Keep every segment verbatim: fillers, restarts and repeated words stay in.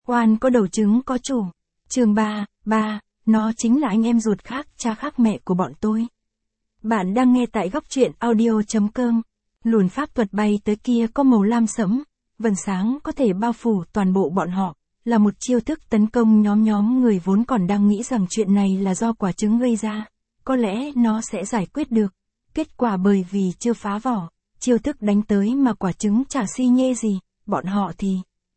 Oan có đầu trứng có chủ. Chương ba, ba, nó chính là anh em ruột khác, cha khác mẹ của bọn tôi. Bạn đang nghe tại góc truyện audio.com. Luồn pháp thuật bay tới kia có màu lam sẫm, vầng sáng có thể bao phủ toàn bộ bọn họ, là một chiêu thức tấn công nhóm nhóm người vốn còn đang nghĩ rằng chuyện này là do quả trứng gây ra. Có lẽ nó sẽ giải quyết được. Kết quả bởi vì chưa phá vỏ, chiêu thức đánh tới mà quả trứng chả si nhê gì, bọn họ thì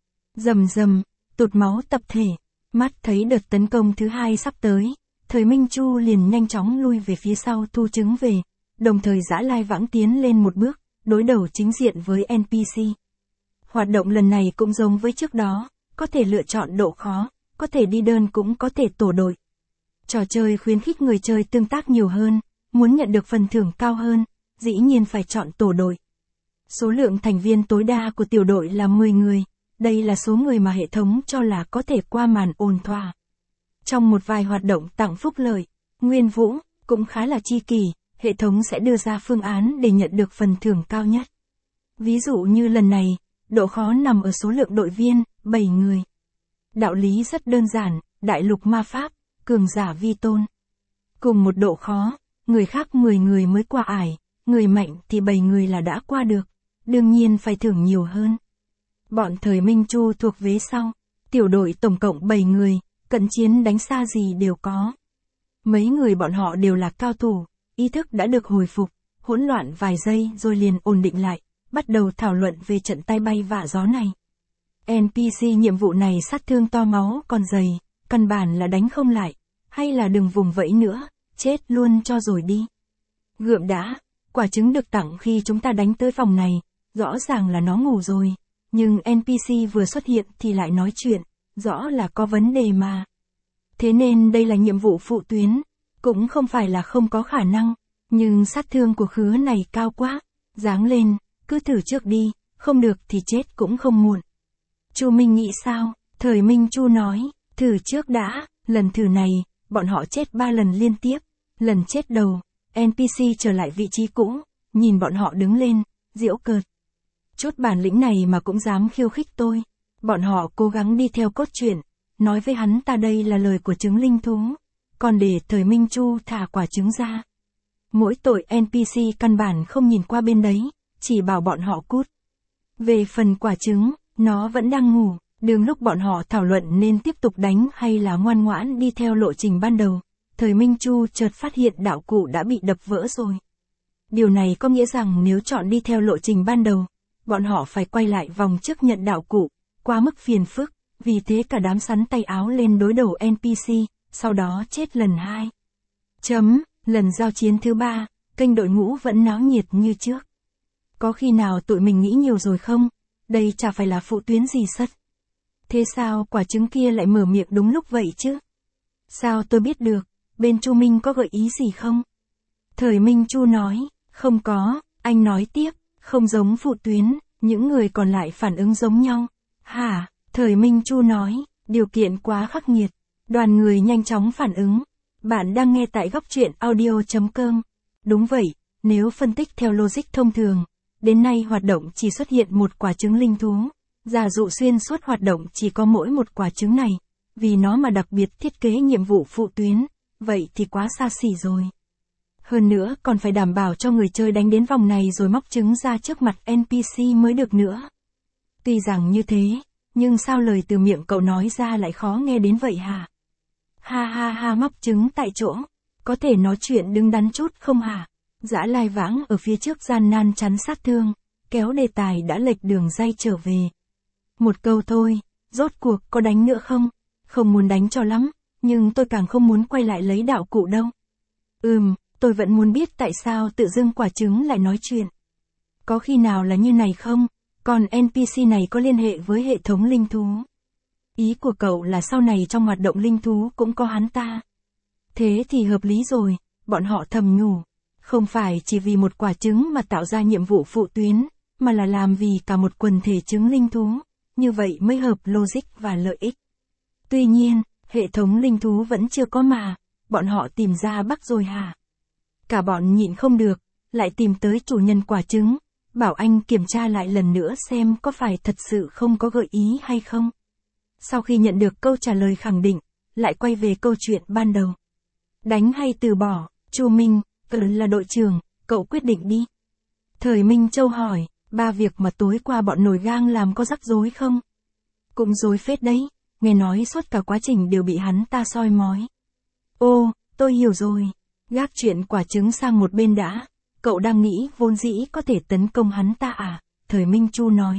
rầm rầm, tụt máu tập thể. Mắt thấy đợt tấn công thứ hai sắp tới, Thời Minh Chu liền nhanh chóng lui về phía sau thu trứng về, đồng thời Dã Lai Vãng tiến lên một bước, đối đầu chính diện với en pê xê. Hoạt động lần này cũng giống với trước đó, có thể lựa chọn độ khó, có thể đi đơn cũng có thể tổ đội. Trò chơi khuyến khích người chơi tương tác nhiều hơn, muốn nhận được phần thưởng cao hơn, dĩ nhiên phải chọn tổ đội. Số lượng thành viên tối đa của tiểu đội là mười người, đây là số người mà hệ thống cho là có thể qua màn ổn thỏa. Trong một vài hoạt động tặng phúc lợi, Nguyên Vũ, cũng khá là chi kỷ, hệ thống sẽ đưa ra phương án để nhận được phần thưởng cao nhất. Ví dụ như lần này, độ khó nằm ở số lượng đội viên, bảy người. Đạo lý rất đơn giản, đại lục ma pháp, cường giả vi tôn. Cùng một độ khó, người khác mười người mới qua ải, người mạnh thì bảy người là đã qua được, đương nhiên phải thưởng nhiều hơn. Bọn Thời Minh Chu thuộc vế sau, tiểu đội tổng cộng bảy người, cận chiến đánh xa gì đều có. Mấy người bọn họ đều là cao thủ, ý thức đã được hồi phục, hỗn loạn vài giây rồi liền ổn định lại, bắt đầu thảo luận về trận tay bay vạ gió này. en pê xê nhiệm vụ này sát thương to máu còn dày, căn bản là đánh không lại, hay là đừng vùng vẫy nữa, chết luôn cho rồi đi. Gượm đã, quả trứng được tặng khi chúng ta đánh tới phòng này, rõ ràng là nó ngủ rồi, nhưng en pê xê vừa xuất hiện thì lại nói chuyện, rõ là có vấn đề mà. Thế nên đây là nhiệm vụ phụ tuyến, cũng không phải là không có khả năng, nhưng sát thương của khứa này cao quá, giáng lên, cứ thử trước đi, không được thì chết cũng không muộn. Chu Minh nghĩ sao? Thời Minh Chu nói, thử trước đã, lần thử này, bọn họ chết ba lần liên tiếp, lần chết đầu, en pê xê trở lại vị trí cũ, nhìn bọn họ đứng lên, giễu cợt. Chút bản lĩnh này mà cũng dám khiêu khích tôi. Bọn họ cố gắng đi theo cốt truyện, nói với hắn ta đây là lời của trứng linh thú, còn để Thời Minh Chu thả quả trứng ra. Mỗi tội en pê xê căn bản không nhìn qua bên đấy, chỉ bảo bọn họ cút. Về phần quả trứng, nó vẫn đang ngủ, đừng lúc bọn họ thảo luận nên tiếp tục đánh hay là ngoan ngoãn đi theo lộ trình ban đầu. Thời Minh Chu chợt phát hiện đạo cụ đã bị đập vỡ rồi. Điều này có nghĩa rằng nếu chọn đi theo lộ trình ban đầu, bọn họ phải quay lại vòng trước nhận đạo cụ, quá mức phiền phức, vì thế cả đám sắn tay áo lên đối đầu en pê xê, sau đó chết lần hai. Chấm, lần giao chiến thứ ba, kênh đội ngũ vẫn náo nhiệt như trước. Có khi nào tụi mình nghĩ nhiều rồi không? Đây chả phải là phụ tuyến gì sất. Thế sao quả trứng kia lại mở miệng đúng lúc vậy chứ? Sao tôi biết được, bên Chu Minh có gợi ý gì không? Thời Minh Chu nói, không có, anh nói tiếp, không giống phụ tuyến, những người còn lại phản ứng giống nhau. Hả? Thời Minh Chu nói, điều kiện quá khắc nghiệt. Đoàn người nhanh chóng phản ứng. Bạn đang nghe tại góc truyện audio.com. Đúng vậy, nếu phân tích theo logic thông thường, đến nay hoạt động chỉ xuất hiện một quả trứng linh thú. Giả dụ xuyên suốt hoạt động chỉ có mỗi một quả trứng này, vì nó mà đặc biệt thiết kế nhiệm vụ phụ tuyến, vậy thì quá xa xỉ rồi. Hơn nữa còn phải đảm bảo cho người chơi đánh đến vòng này rồi móc trứng ra trước mặt en pê xê mới được nữa. Tuy rằng như thế, nhưng sao lời từ miệng cậu nói ra lại khó nghe đến vậy hả? Ha ha ha, móc trứng tại chỗ, có thể nói chuyện đứng đắn chút không hả? Dã Lai Vãng ở phía trước gian nan chắn sát thương, kéo đề tài đã lệch đường ray trở về. Một câu thôi, rốt cuộc có đánh nữa không? Không muốn đánh cho lắm, nhưng tôi càng không muốn quay lại lấy đạo cụ đâu. Ừm, tôi vẫn muốn biết tại sao tự dưng quả trứng lại nói chuyện. Có khi nào là như này không? Còn en pê xê này có liên hệ với hệ thống linh thú. Ý của cậu là sau này trong hoạt động linh thú cũng có hắn ta. Thế thì hợp lý rồi, bọn họ thầm nhủ. Không phải chỉ vì một quả trứng mà tạo ra nhiệm vụ phụ tuyến, mà là làm vì cả một quần thể trứng linh thú. Như vậy mới hợp logic và lợi ích. Tuy nhiên, hệ thống linh thú vẫn chưa có mà, bọn họ tìm ra bắt rồi hả? Cả bọn nhịn không được, lại tìm tới chủ nhân quả trứng, bảo anh kiểm tra lại lần nữa xem có phải thật sự không có gợi ý hay không. Sau khi nhận được câu trả lời khẳng định, lại quay về câu chuyện ban đầu. Đánh hay từ bỏ, Chu Minh, ừ là đội trưởng, cậu quyết định đi. Thời Minh Châu hỏi, ba việc mà tối qua bọn nổi gang làm có rắc rối không? Cũng rối phết đấy, nghe nói suốt cả quá trình đều bị hắn ta soi mói. Ô, tôi hiểu rồi. Gác chuyện quả trứng sang một bên đã. Cậu đang nghĩ vốn dĩ có thể tấn công hắn ta à? Thời Minh Chu nói.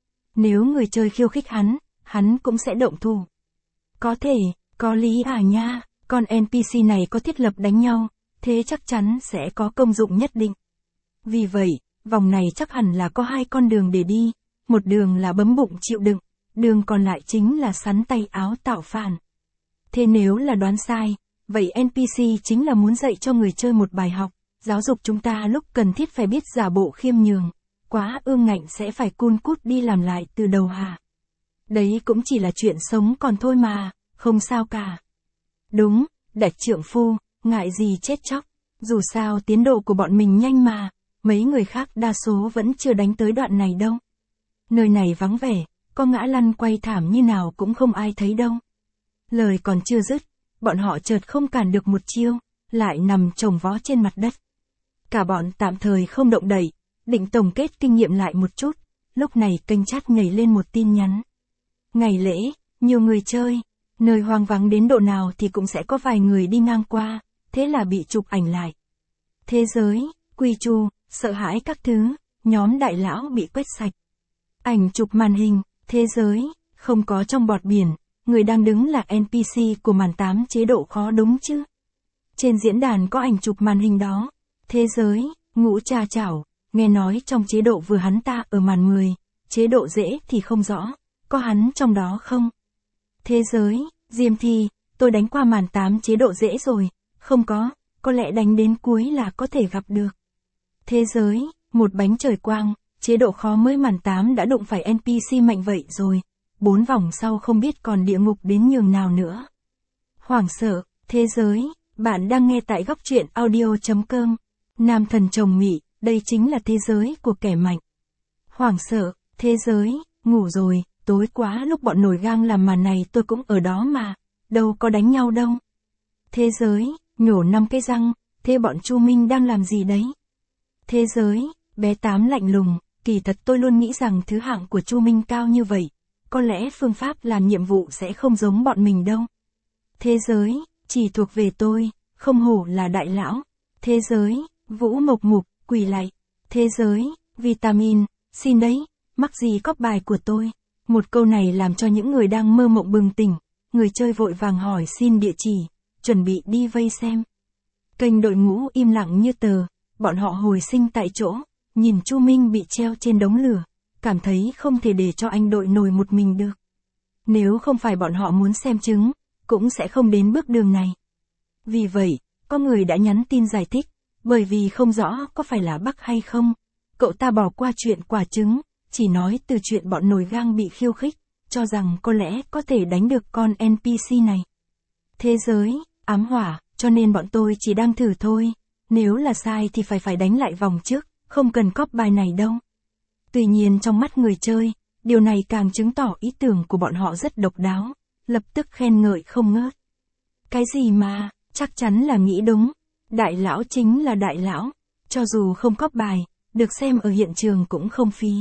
Nếu người chơi khiêu khích hắn, hắn cũng sẽ động thủ. Có thể, có lý à nha, con en pê xê này có thiết lập đánh nhau, thế chắc chắn sẽ có công dụng nhất định. Vì vậy, vòng này chắc hẳn là có hai con đường để đi, một đường là bấm bụng chịu đựng, đường còn lại chính là sắn tay áo tạo phản. Thế nếu là đoán sai, vậy en pê xê chính là muốn dạy cho người chơi một bài học, giáo dục chúng ta lúc cần thiết phải biết giả bộ khiêm nhường, quá ương ngạnh sẽ phải cun cút đi làm lại từ đầu hả? Đấy cũng chỉ là chuyện sống còn thôi mà, không sao cả. Đúng, đại trượng phu, ngại gì chết chóc, dù sao tiến độ của bọn mình nhanh mà, mấy người khác đa số vẫn chưa đánh tới đoạn này đâu. Nơi này vắng vẻ, có ngã lăn quay thảm như nào cũng không ai thấy đâu. Lời còn chưa dứt, bọn họ chợt không cản được một chiêu, lại nằm chồng vó trên mặt đất. Cả bọn tạm thời không động đậy, định tổng kết kinh nghiệm lại một chút, lúc này kênh chat nhảy lên một tin nhắn. Ngày lễ, nhiều người chơi, nơi hoang vắng đến độ nào thì cũng sẽ có vài người đi ngang qua, thế là bị chụp ảnh lại. Thế giới, quy chu, sợ hãi các thứ, nhóm đại lão bị quét sạch. Ảnh chụp màn hình, thế giới, không có trong bọt biển, người đang đứng là en pê xê của màn tám chế độ khó đúng chứ. Trên diễn đàn có ảnh chụp màn hình đó, thế giới, ngũ cha chảo, nghe nói trong chế độ vừa hắn ta ở màn mười, chế độ dễ thì không rõ, có hắn trong đó không? Thế giới, Diêm Thi, tôi đánh qua màn tám chế độ dễ rồi, không có, có lẽ đánh đến cuối là có thể gặp được. Thế giới, một bánh trời quang, chế độ khó mới màn tám đã đụng phải en pê xê mạnh vậy rồi, bốn vòng sau không biết còn địa ngục đến nhường nào nữa. Hoảng sợ, thế giới, bạn đang nghe tại góc truyện audio chấm com, nam thần chồng mị, đây chính là thế giới của kẻ mạnh. Hoảng sợ, thế giới, ngủ rồi, tối quá lúc bọn nổi gang làm màn này tôi cũng ở đó mà, đâu có đánh nhau đâu. Thế giới, nhổ năm cái răng, thế bọn Chu Minh đang làm gì đấy? Thế giới, bé Tám lạnh lùng, kỳ thật tôi luôn nghĩ rằng thứ hạng của Chu Minh cao như vậy, có lẽ phương pháp làm nhiệm vụ sẽ không giống bọn mình đâu. Thế giới, chỉ thuộc về tôi, không hổ là đại lão. Thế giới, Vũ Mộc Mục, quỳ lại. Thế giới, vitamin, xin đấy, mắc gì cóp bài của tôi. Một câu này làm cho những người đang mơ mộng bừng tỉnh, người chơi vội vàng hỏi xin địa chỉ, chuẩn bị đi vây xem. Kênh đội ngũ im lặng như tờ, bọn họ hồi sinh tại chỗ, nhìn Chu Minh bị treo trên đống lửa, cảm thấy không thể để cho anh đội nổi một mình được. Nếu không phải bọn họ muốn xem chứng, cũng sẽ không đến bước đường này. Vì vậy, có người đã nhắn tin giải thích, bởi vì không rõ có phải là Bắc hay không, cậu ta bỏ qua chuyện quả trứng, chỉ nói từ chuyện bọn nổi gang bị khiêu khích, cho rằng có lẽ có thể đánh được con en pê xê này. Thế giới, ám hỏa, cho nên bọn tôi chỉ đang thử thôi, nếu là sai thì phải phải đánh lại vòng trước, không cần cóp bài này đâu. Tuy nhiên trong mắt người chơi, điều này càng chứng tỏ ý tưởng của bọn họ rất độc đáo, lập tức khen ngợi không ngớt. Cái gì mà, chắc chắn là nghĩ đúng, đại lão chính là đại lão, cho dù không cóp bài, được xem ở hiện trường cũng không phí.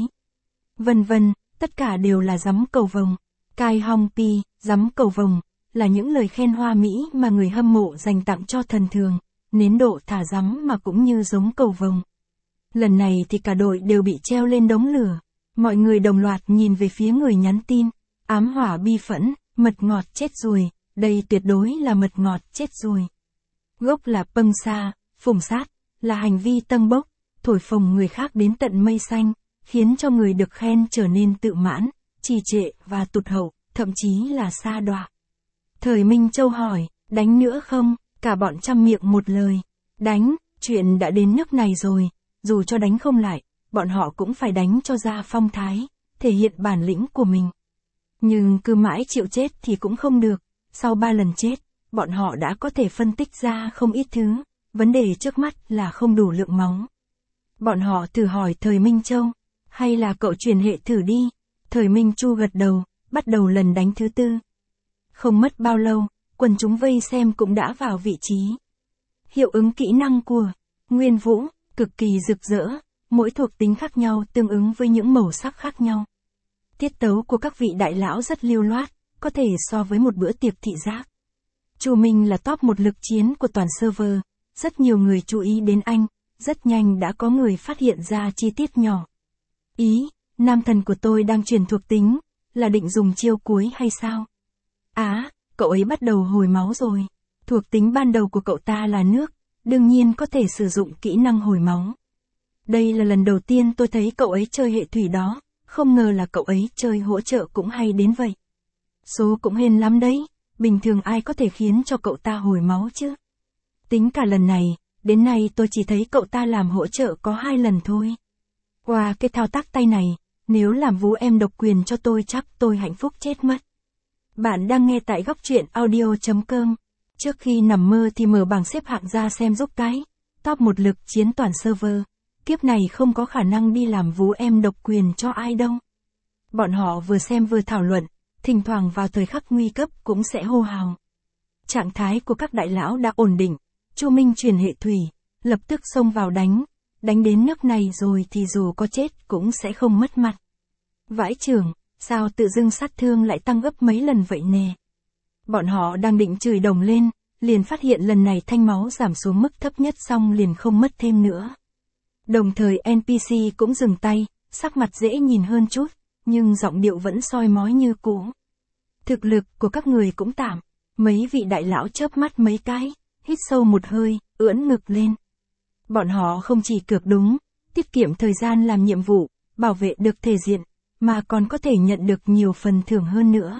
Vân vân, tất cả đều là giấm cầu vồng. Cai Hong Pi, giấm cầu vồng, là những lời khen hoa mỹ mà người hâm mộ dành tặng cho thần thường, nến độ thả giấm mà cũng như giống cầu vồng. Lần này thì cả đội đều bị treo lên đống lửa, mọi người đồng loạt nhìn về phía người nhắn tin, ám hỏa bi phẫn, mật ngọt chết rồi, đây tuyệt đối là mật ngọt chết rồi. Gốc là pâng xa, phùng sát, là hành vi tâng bốc, thổi phồng người khác đến tận mây xanh, khiến cho người được khen trở nên tự mãn, trì trệ và tụt hậu, thậm chí là sa đọa. Thời Minh Châu hỏi, đánh nữa không? Cả bọn chăm miệng một lời, đánh, chuyện đã đến nước này rồi, dù cho đánh không lại, bọn họ cũng phải đánh cho ra phong thái, thể hiện bản lĩnh của mình. Nhưng cứ mãi chịu chết thì cũng không được, sau ba lần chết, bọn họ đã có thể phân tích ra không ít thứ, vấn đề trước mắt là không đủ lượng máu. Bọn họ thử hỏi Thời Minh Châu, hay là cậu truyền hệ thử đi, Thời Minh Chu gật đầu, bắt đầu lần đánh thứ tư. Không mất bao lâu, quần chúng vây xem cũng đã vào vị trí. Hiệu ứng kỹ năng của Nguyên Vũ, cực kỳ rực rỡ, mỗi thuộc tính khác nhau tương ứng với những màu sắc khác nhau. Tiết tấu của các vị đại lão rất lưu loát, có thể so với một bữa tiệc thị giác. Chu Minh là top một lực chiến của toàn server, rất nhiều người chú ý đến anh, rất nhanh đã có người phát hiện ra chi tiết nhỏ. Ý, nam thần của tôi đang truyền thuộc tính, là định dùng chiêu cuối hay sao? Á, à, cậu ấy bắt đầu hồi máu rồi. Thuộc tính ban đầu của cậu ta là nước, đương nhiên có thể sử dụng kỹ năng hồi máu. Đây là lần đầu tiên tôi thấy cậu ấy chơi hệ thủy đó, không ngờ là cậu ấy chơi hỗ trợ cũng hay đến vậy. Số cũng hên lắm đấy, bình thường ai có thể khiến cho cậu ta hồi máu chứ? Tính cả lần này, đến nay tôi chỉ thấy cậu ta làm hỗ trợ có hai lần thôi. Qua cái thao tác tay này, nếu làm Vũ em độc quyền cho tôi chắc tôi hạnh phúc chết mất. Bạn đang nghe tại góc truyện audio chấm com. Trước khi nằm mơ thì mở bảng xếp hạng ra xem giúp cái. Top một lực chiến toàn server. Kiếp này không có khả năng đi làm Vũ em độc quyền cho ai đâu. Bọn họ vừa xem vừa thảo luận, thỉnh thoảng vào thời khắc nguy cấp cũng sẽ hô hào. Trạng thái của các đại lão đã ổn định. Chu Minh truyền hệ thủy, lập tức xông vào đánh. Đánh đến nước này rồi thì dù có chết cũng sẽ không mất mặt. Vãi chưởng, sao tự dưng sát thương lại tăng gấp mấy lần vậy nè? Bọn họ đang định chửi đồng lên, liền phát hiện lần này thanh máu giảm xuống mức thấp nhất xong liền không mất thêm nữa. Đồng thời en pê xê cũng dừng tay, sắc mặt dễ nhìn hơn chút, nhưng giọng điệu vẫn soi mói như cũ. Thực lực của các người cũng tạm, mấy vị đại lão chớp mắt mấy cái, hít sâu một hơi, ưỡn ngực lên. Bọn họ không chỉ cược đúng, tiết kiệm thời gian làm nhiệm vụ, bảo vệ được thể diện, mà còn có thể nhận được nhiều phần thưởng hơn nữa.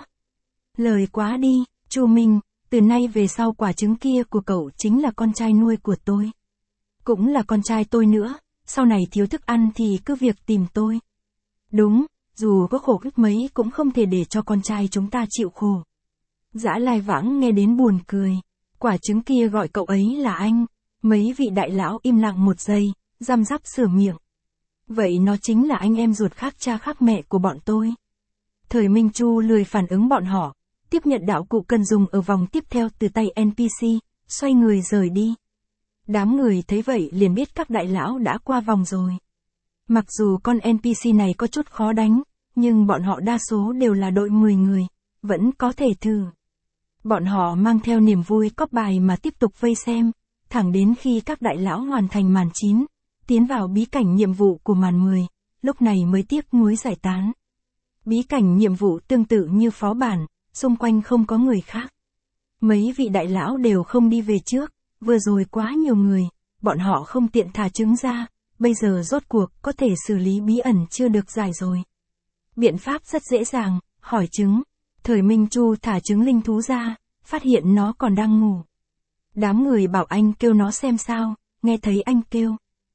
Lời quá đi, Chu Minh, từ nay về sau quả trứng kia của cậu chính là con trai nuôi của tôi. Cũng là con trai tôi nữa, sau này thiếu thức ăn thì cứ việc tìm tôi. Đúng, dù có khổ gấp mấy cũng không thể để cho con trai chúng ta chịu khổ. Dã Lai Vãng nghe đến buồn cười, quả trứng kia gọi cậu ấy là anh. Mấy vị đại lão im lặng một giây, răm rắp sửa miệng. Vậy nó chính là anh em ruột khác cha khác mẹ của bọn tôi. Thời Minh Chu lười phản ứng bọn họ, tiếp nhận đạo cụ cần dùng ở vòng tiếp theo từ tay en pê xê, xoay người rời đi. Đám người thấy vậy liền biết các đại lão đã qua vòng rồi. Mặc dù con en pê xê này có chút khó đánh, nhưng bọn họ đa số đều là đội mười người, vẫn có thể thử. Bọn họ mang theo niềm vui cóp bài mà tiếp tục vây xem, thẳng đến khi các đại lão hoàn thành màn chín, tiến vào bí cảnh nhiệm vụ của màn mười, lúc này mới tiếc nuối giải tán. Bí cảnh nhiệm vụ tương tự như phó bản, xung quanh không có người khác. Mấy vị đại lão đều không đi về trước, vừa rồi quá nhiều người, bọn họ không tiện thả trứng ra, bây giờ rốt cuộc có thể xử lý bí ẩn chưa được giải rồi. Biện pháp rất dễ dàng, hỏi trứng. Thời Minh Chu thả trứng linh thú ra, phát hiện nó còn đang ngủ. Đám người bảo anh kêu nó xem sao, nghe thấy anh kêu.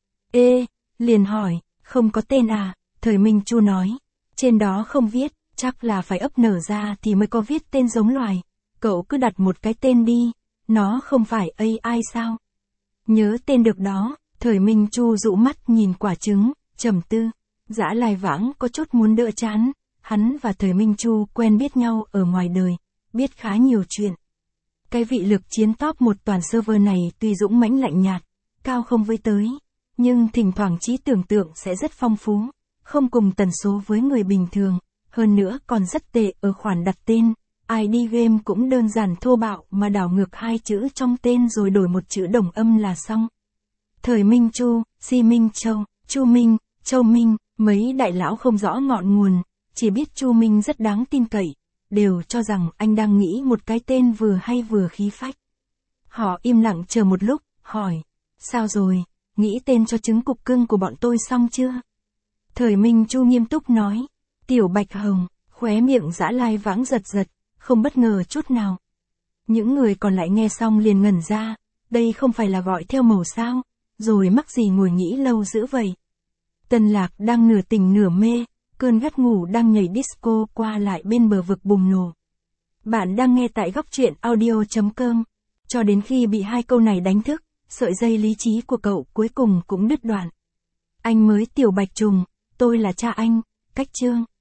Ê, liền hỏi, không có tên à, Thời Minh Chu nói. Trên đó không viết, chắc là phải ấp nở ra thì mới có viết tên giống loài. Cậu cứ đặt một cái tên đi, nó không phải a i sao? Nhớ tên được đó, Thời Minh Chu dụ mắt nhìn quả trứng, trầm tư. Dã Lai Vãng có chút muốn đỡ chán, hắn và Thời Minh Chu quen biết nhau ở ngoài đời, biết khá nhiều chuyện. Cái vị lực chiến top một toàn server này tuy dũng mãnh lạnh nhạt, cao không với tới, nhưng thỉnh thoảng trí tưởng tượng sẽ rất phong phú, không cùng tần số với người bình thường, hơn nữa còn rất tệ ở khoản đặt tên. i đê game cũng đơn giản thô bạo mà đảo ngược hai chữ trong tên rồi đổi một chữ đồng âm là xong. Thời Minh Chu, Si Minh Châu, Chu Minh, Châu Minh, mấy đại lão không rõ ngọn nguồn, chỉ biết Chu Minh rất đáng tin cậy, đều cho rằng anh đang nghĩ một cái tên vừa hay vừa khí phách. Họ im lặng chờ một lúc, hỏi, sao rồi, nghĩ tên cho trứng cục cưng của bọn tôi xong chưa? Thời Minh Chu nghiêm túc nói, Tiểu Bạch Hồng, khóe miệng Dã Lai Vãng giật giật, không bất ngờ chút nào. Những người còn lại nghe xong liền ngẩn ra, đây không phải là gọi theo màu sao, rồi mắc gì ngồi nghĩ lâu dữ vậy. Tân Lạc đang nửa tỉnh nửa mê, cơn gắt ngủ đang nhảy disco qua lại bên bờ vực bùng nổ. Bạn đang nghe tại góc truyện audio chấm com. Cho đến khi bị hai câu này đánh thức, sợi dây lý trí của cậu cuối cùng cũng đứt đoạn. Anh mới Tiểu Bạch Trùng, tôi là cha anh, cách chương.